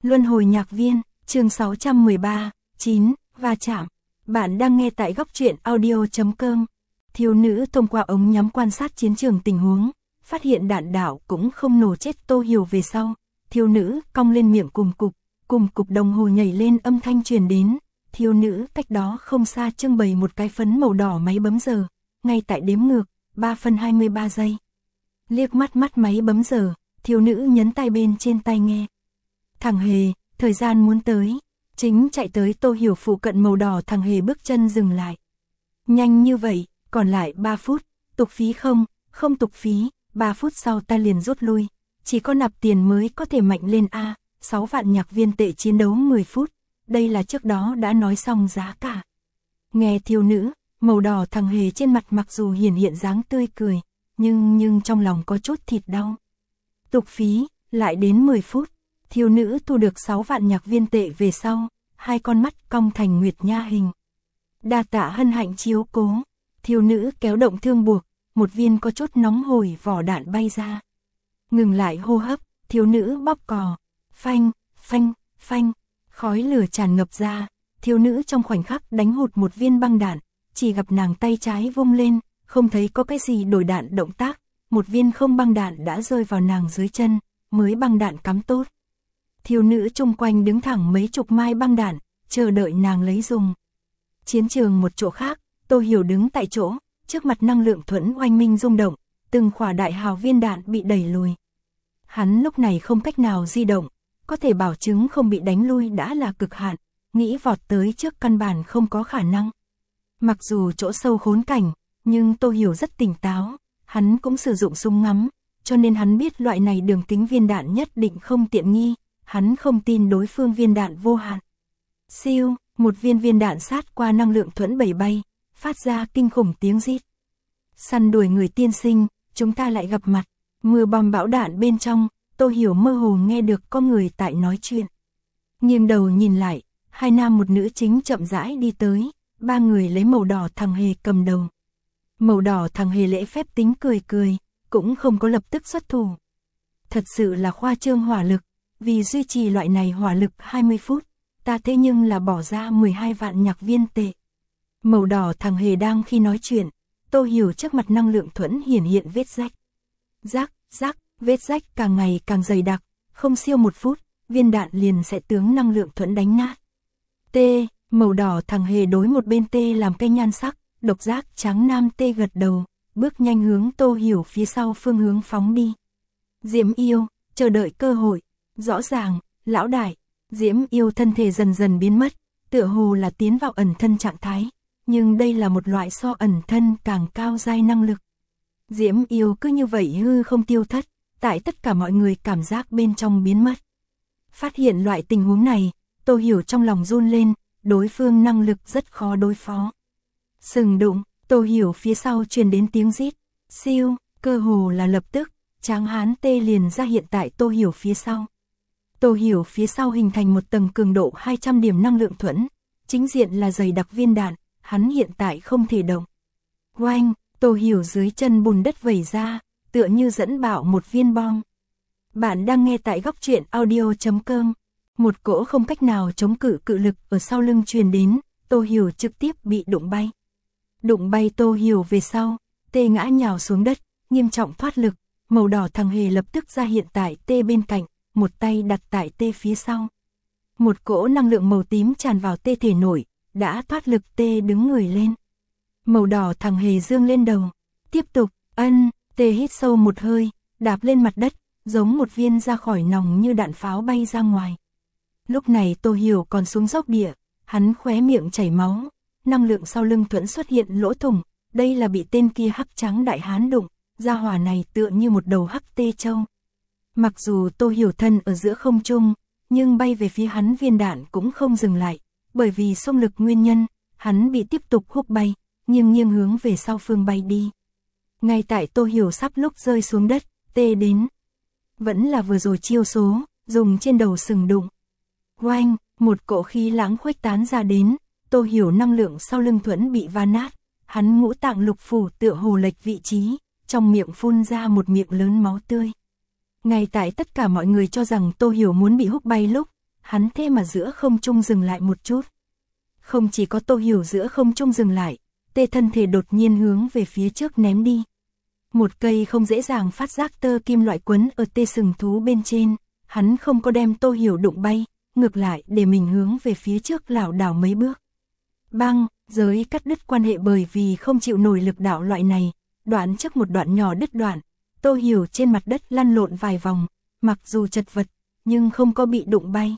Luân hồi nhạc viên, chương 613, 9, va chạm. Bạn đang nghe tại góc truyện audio.com. Thiếu nữ thông qua ống nhắm quan sát chiến trường tình huống, phát hiện đạn đạo cũng không nổ chết Tô Hiểu về sau. Thiếu nữ cong lên miệng cùng cục đồng hồ nhảy lên âm thanh truyền đến. Thiếu nữ cách đó không xa trưng bày một cái phấn màu đỏ máy bấm giờ, ngay tại đếm ngược, 3 phân 23 giây. Liếc mắt máy bấm giờ, thiếu nữ nhấn tay bên trên tai nghe. Thằng Hề, thời gian muốn tới. Chính chạy tới Tô Hiểu phụ cận màu đỏ, thằng Hề bước chân dừng lại. Nhanh như vậy, còn lại 3 phút, tục phí không? Không tục phí, 3 phút sau ta liền rút lui. Chỉ có nạp tiền mới có thể mạnh lên a, 6 vạn nhạc viên tệ chiến đấu 10 phút. Đây là trước đó đã nói xong giá cả. Nghe thiếu nữ, màu đỏ thằng Hề trên mặt mặc dù hiện dáng tươi cười, nhưng trong lòng có chút thịt đau. Tục phí, lại đến 10 phút. Thiếu nữ thu được 6 vạn nhạc viên tệ về sau, hai con mắt cong thành nguyệt nha hình. Đa tạ hân hạnh chiếu cố. Thiếu nữ kéo động thương buộc, một viên có chút nóng hổi vỏ đạn bay ra. Ngừng lại hô hấp, thiếu nữ bóp cò. Phanh, phanh, phanh, khói lửa tràn ngập ra. Thiếu nữ trong khoảnh khắc đánh hụt một viên băng đạn, chỉ gặp nàng tay trái vung lên, không thấy có cái gì đổi đạn động tác. Một viên không băng đạn đã rơi vào nàng dưới chân, mới băng đạn cắm tốt. Thiếu nữ chung quanh đứng thẳng mấy chục mai băng đạn, chờ đợi nàng lấy dùng. Chiến trường một chỗ khác, Tô Hiểu đứng tại chỗ, trước mặt năng lượng thuẫn oanh minh rung động, từng khỏa đại hào viên đạn bị đẩy lùi. Hắn lúc này không cách nào di động, có thể bảo chứng không bị đánh lui đã là cực hạn, nghĩ vọt tới trước căn bản không có khả năng. Mặc dù chỗ sâu khốn cảnh, nhưng Tô Hiểu rất tỉnh táo, hắn cũng sử dụng súng ngắm, cho nên hắn biết loại này đường kính viên đạn nhất định không tiện nghi. Hắn không tin đối phương viên đạn vô hạn. Siêu, một viên đạn sát qua năng lượng thuẫn bầy bay, phát ra kinh khủng tiếng rít. Săn đuổi người tiên sinh, chúng ta lại gặp mặt. Mưa bom bão đạn bên trong, Tô Hiểu mơ hồ nghe được có người tại nói chuyện. Nghiêng đầu nhìn lại, hai nam một nữ chính chậm rãi đi tới, ba người lấy màu đỏ thằng Hề cầm đầu. Màu đỏ thằng Hề lễ phép tính cười, cũng không có lập tức xuất thủ. Thật sự là khoa trương hỏa lực. Vì duy trì loại này hỏa lực 20 phút, ta thế nhưng là bỏ ra 12 vạn nhạc viên tệ. Màu đỏ thằng Hề đang khi nói chuyện, Tô Hiểu trước mặt năng lượng thuẫn hiện vết rách. Rắc, vết rách càng ngày càng dày đặc, không siêu 1 phút, viên đạn liền sẽ tướng năng lượng thuẫn đánh nát. Màu đỏ thằng Hề đối một bên làm cây nhan sắc, độc giác trắng nam gật đầu, bước nhanh hướng Tô Hiểu phía sau phương hướng phóng đi. Diễm Yêu, chờ đợi cơ hội. Rõ ràng, lão đại, Diễm Yêu thân thể dần biến mất, tựa hồ là tiến vào ẩn thân trạng thái, nhưng đây là một loại so ẩn thân càng cao giai năng lực. Diễm Yêu cứ như vậy hư không tiêu thất, tại tất cả mọi người cảm giác bên trong biến mất. Phát hiện loại tình huống này, Tô Hiểu trong lòng run lên, đối phương năng lực rất khó đối phó. Sừng đụng, Tô Hiểu phía sau truyền đến tiếng rít, siêu, cơ hồ là lập tức, tráng hán liền ra hiện tại Tô Hiểu phía sau. Tô Hiểu phía sau hình thành một tầng cường độ 200 điểm năng lượng thuẫn, chính diện là dày đặc viên đạn, hắn hiện tại không thể động. Oanh, Tô Hiểu dưới chân bùn đất vẩy ra, tựa như dẫn bạo một viên bom. Bạn đang nghe tại góc truyện audio.com. Một cỗ không cách nào chống cự cự lực ở sau lưng truyền đến, Tô Hiểu trực tiếp bị đụng bay. Đụng bay Tô Hiểu về sau, ngã nhào xuống đất, nghiêm trọng thoát lực, màu đỏ thằng Hề lập tức ra hiện tại bên cạnh. Một tay đặt tại phía sau. Một cỗ năng lượng màu tím tràn vào thể nổi, đã thoát lực đứng người lên. Màu đỏ thằng Hề dương lên đầu. Tiếp tục, hít sâu một hơi, đạp lên mặt đất, giống một viên ra khỏi nòng như đạn pháo bay ra ngoài. Lúc này Tô Hiểu còn xuống dốc địa, hắn khóe miệng chảy máu, năng lượng sau lưng thuẫn xuất hiện lỗ thủng, đây là bị tên kia hắc trắng đại hán đụng, gia hỏa này tựa như một đầu hắc trâu. Mặc dù Tô Hiểu thân ở giữa không trung, nhưng bay về phía hắn viên đạn cũng không dừng lại, bởi vì xung lực nguyên nhân, hắn bị tiếp tục húc bay, nghiêng hướng về sau phương bay đi. Ngay tại Tô Hiểu sắp lúc rơi xuống đất, đến. Vẫn là vừa rồi chiêu số, dùng trên đầu sừng đụng. Oanh, một cỗ khí lãng khuếch tán ra đến, Tô Hiểu năng lượng sau lưng thuẫn bị va nát, hắn ngũ tạng lục phủ tựa hồ lệch vị trí, trong miệng phun ra một miệng lớn máu tươi. Ngay tại tất cả mọi người cho rằng Tô Hiểu muốn bị húc bay lúc, hắn thế mà giữa không trung dừng lại một chút. Không chỉ có Tô Hiểu giữa không trung dừng lại, tê thân thể đột nhiên hướng về phía trước ném đi. Một cây không dễ dàng phát giác tơ kim loại quấn ở tê sừng thú bên trên, hắn không có đem Tô Hiểu đụng bay, ngược lại để mình hướng về phía trước lảo đảo mấy bước. Bang, giới cắt đứt quan hệ bởi vì không chịu nổi lực đạo loại này, đoạn trước một đoạn nhỏ đứt đoạn, Tô Hiểu trên mặt đất lăn lộn vài vòng, mặc dù chật vật, nhưng không có bị đụng bay.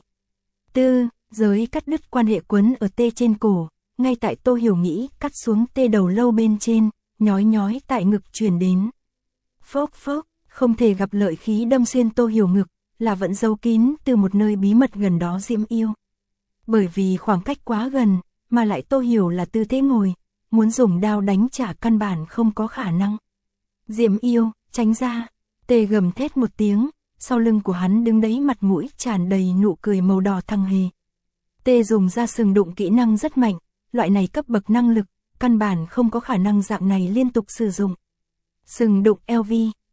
Tư, giới cắt đứt quan hệ quấn ở tê trên cổ, ngay tại Tô Hiểu nghĩ cắt xuống tê đầu lâu bên trên, nhói nhói tại ngực truyền đến. Phốc phốc, không thể gặp lợi khí đâm xuyên Tô Hiểu ngực, là vẫn giấu kín từ một nơi bí mật gần đó Diễm Yêu. Bởi vì khoảng cách quá gần, mà lại Tô Hiểu là tư thế ngồi, muốn dùng đao đánh trả căn bản không có khả năng. Diễm Yêu, tránh ra, tê gầm thét một tiếng, sau lưng của hắn đứng đấy mặt mũi tràn đầy nụ cười màu đỏ thăng hề. Tê dùng ra sừng đụng kỹ năng rất mạnh, loại này cấp bậc năng lực, căn bản không có khả năng dạng này liên tục sử dụng. Sừng đụng LV,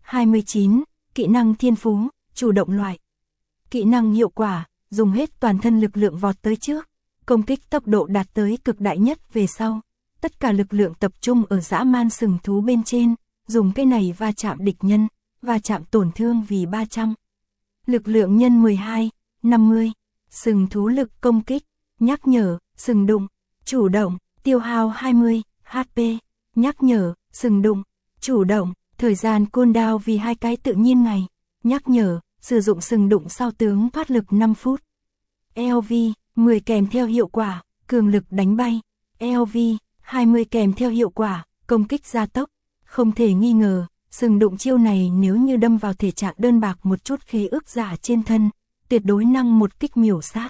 29, kỹ năng thiên phú, chủ động loại. Kỹ năng hiệu quả, dùng hết toàn thân lực lượng vọt tới trước, công kích tốc độ đạt tới cực đại nhất về sau. Tất cả lực lượng tập trung ở dã man sừng thú bên trên, dùng cái này va chạm địch nhân, va chạm tổn thương vì 300. Lực lượng nhân 12, 50. Sừng thú lực công kích, nhắc nhở, sừng đụng, chủ động, tiêu hao 20, HP, nhắc nhở, sừng đụng, chủ động, thời gian cooldown vì 2 cái tự nhiên ngày, nhắc nhở, sử dụng sừng đụng sau tướng thoát lực 5 phút. LV, 10 kèm theo hiệu quả, cường lực đánh bay, LV, 20 kèm theo hiệu quả, công kích gia tốc, không thể nghi ngờ, sừng đụng chiêu này nếu như đâm vào thể trạng đơn bạc một chút khế ước giả trên thân, tuyệt đối năng một kích miểu sát.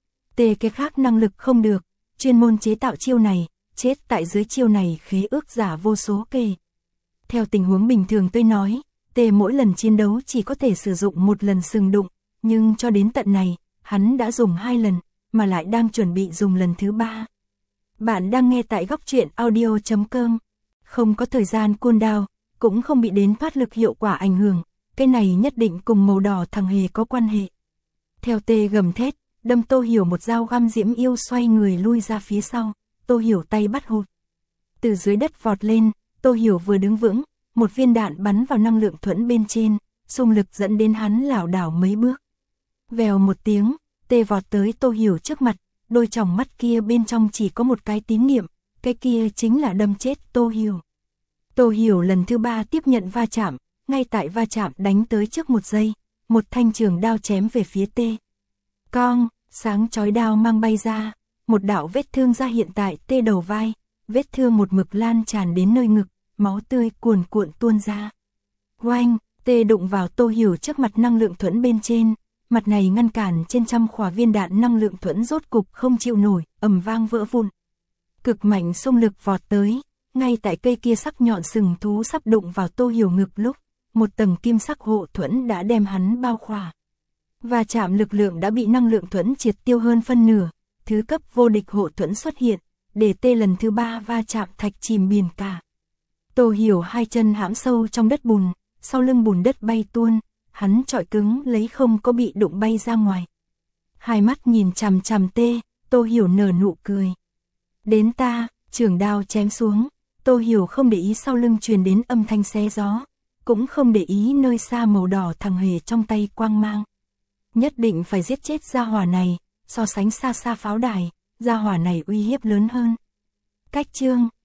Tê cái khác năng lực không được, chuyên môn chế tạo chiêu này, chết tại dưới chiêu này khế ước giả vô số kề. Theo tình huống bình thường tôi nói, Tê mỗi lần chiến đấu chỉ có thể sử dụng một lần sừng đụng, nhưng cho đến tận này, hắn đã dùng 2 lần, mà lại đang chuẩn bị dùng lần thứ 3. Bạn đang nghe tại góc truyện audio.com, không có thời gian cooldown, cũng không bị đến thoát lực hiệu quả ảnh hưởng, cái này nhất định cùng màu đỏ thằng hề có quan hệ. Theo Tê gầm thét, đâm Tô Hiểu một dao găm Diễm Yêu xoay người lui ra phía sau, Tô Hiểu tay bắt hụt. Từ dưới đất vọt lên, Tô Hiểu vừa đứng vững, một viên đạn bắn vào năng lượng thuẫn bên trên, xung lực dẫn đến hắn lảo đảo mấy bước. Vèo một tiếng, Tê vọt tới Tô Hiểu trước mặt, đôi tròng mắt kia bên trong chỉ có một cái tín niệm, cái kia chính là đâm chết Tô Hiểu. Tô Hiểu lần thứ 3 tiếp nhận va chạm, ngay tại va chạm đánh tới trước một giây, một thanh trường đao chém về phía Tê. Cong, sáng chói đao mang bay ra, một đạo vết thương ra hiện tại Tê đầu vai, vết thương một mực lan tràn đến nơi ngực, máu tươi cuồn cuộn tuôn ra. Oanh, Tê đụng vào Tô Hiểu trước mặt năng lượng thuẫn bên trên, mặt này ngăn cản trên trăm khỏa viên đạn năng lượng thuẫn rốt cục không chịu nổi, ầm vang vỡ vụn. Cực mạnh xung lực vọt tới, ngay tại cây kia sắc nhọn sừng thú sắp đụng vào Tô Hiểu ngực lúc, một tầng kim sắc hộ thuẫn đã đem hắn bao khỏa. Và chạm lực lượng đã bị năng lượng thuẫn triệt tiêu hơn phân nửa, thứ cấp vô địch hộ thuẫn xuất hiện, để Tê lần thứ 3 va chạm thạch chìm biển cả. Tô Hiểu 2 chân hãm sâu trong đất bùn, sau lưng bùn đất bay tuôn, hắn trọi cứng lấy không có bị đụng bay ra ngoài. Hai mắt nhìn chằm chằm Tê, Tô Hiểu nở nụ cười. Đến ta, trường đao chém xuống, Tô Hiểu không để ý sau lưng truyền đến âm thanh xé gió, cũng không để ý nơi xa màu đỏ thằng hề trong tay quang mang. Nhất định phải giết chết gia hỏa này, so sánh xa xa pháo đài, gia hỏa này uy hiếp lớn hơn. Cách chương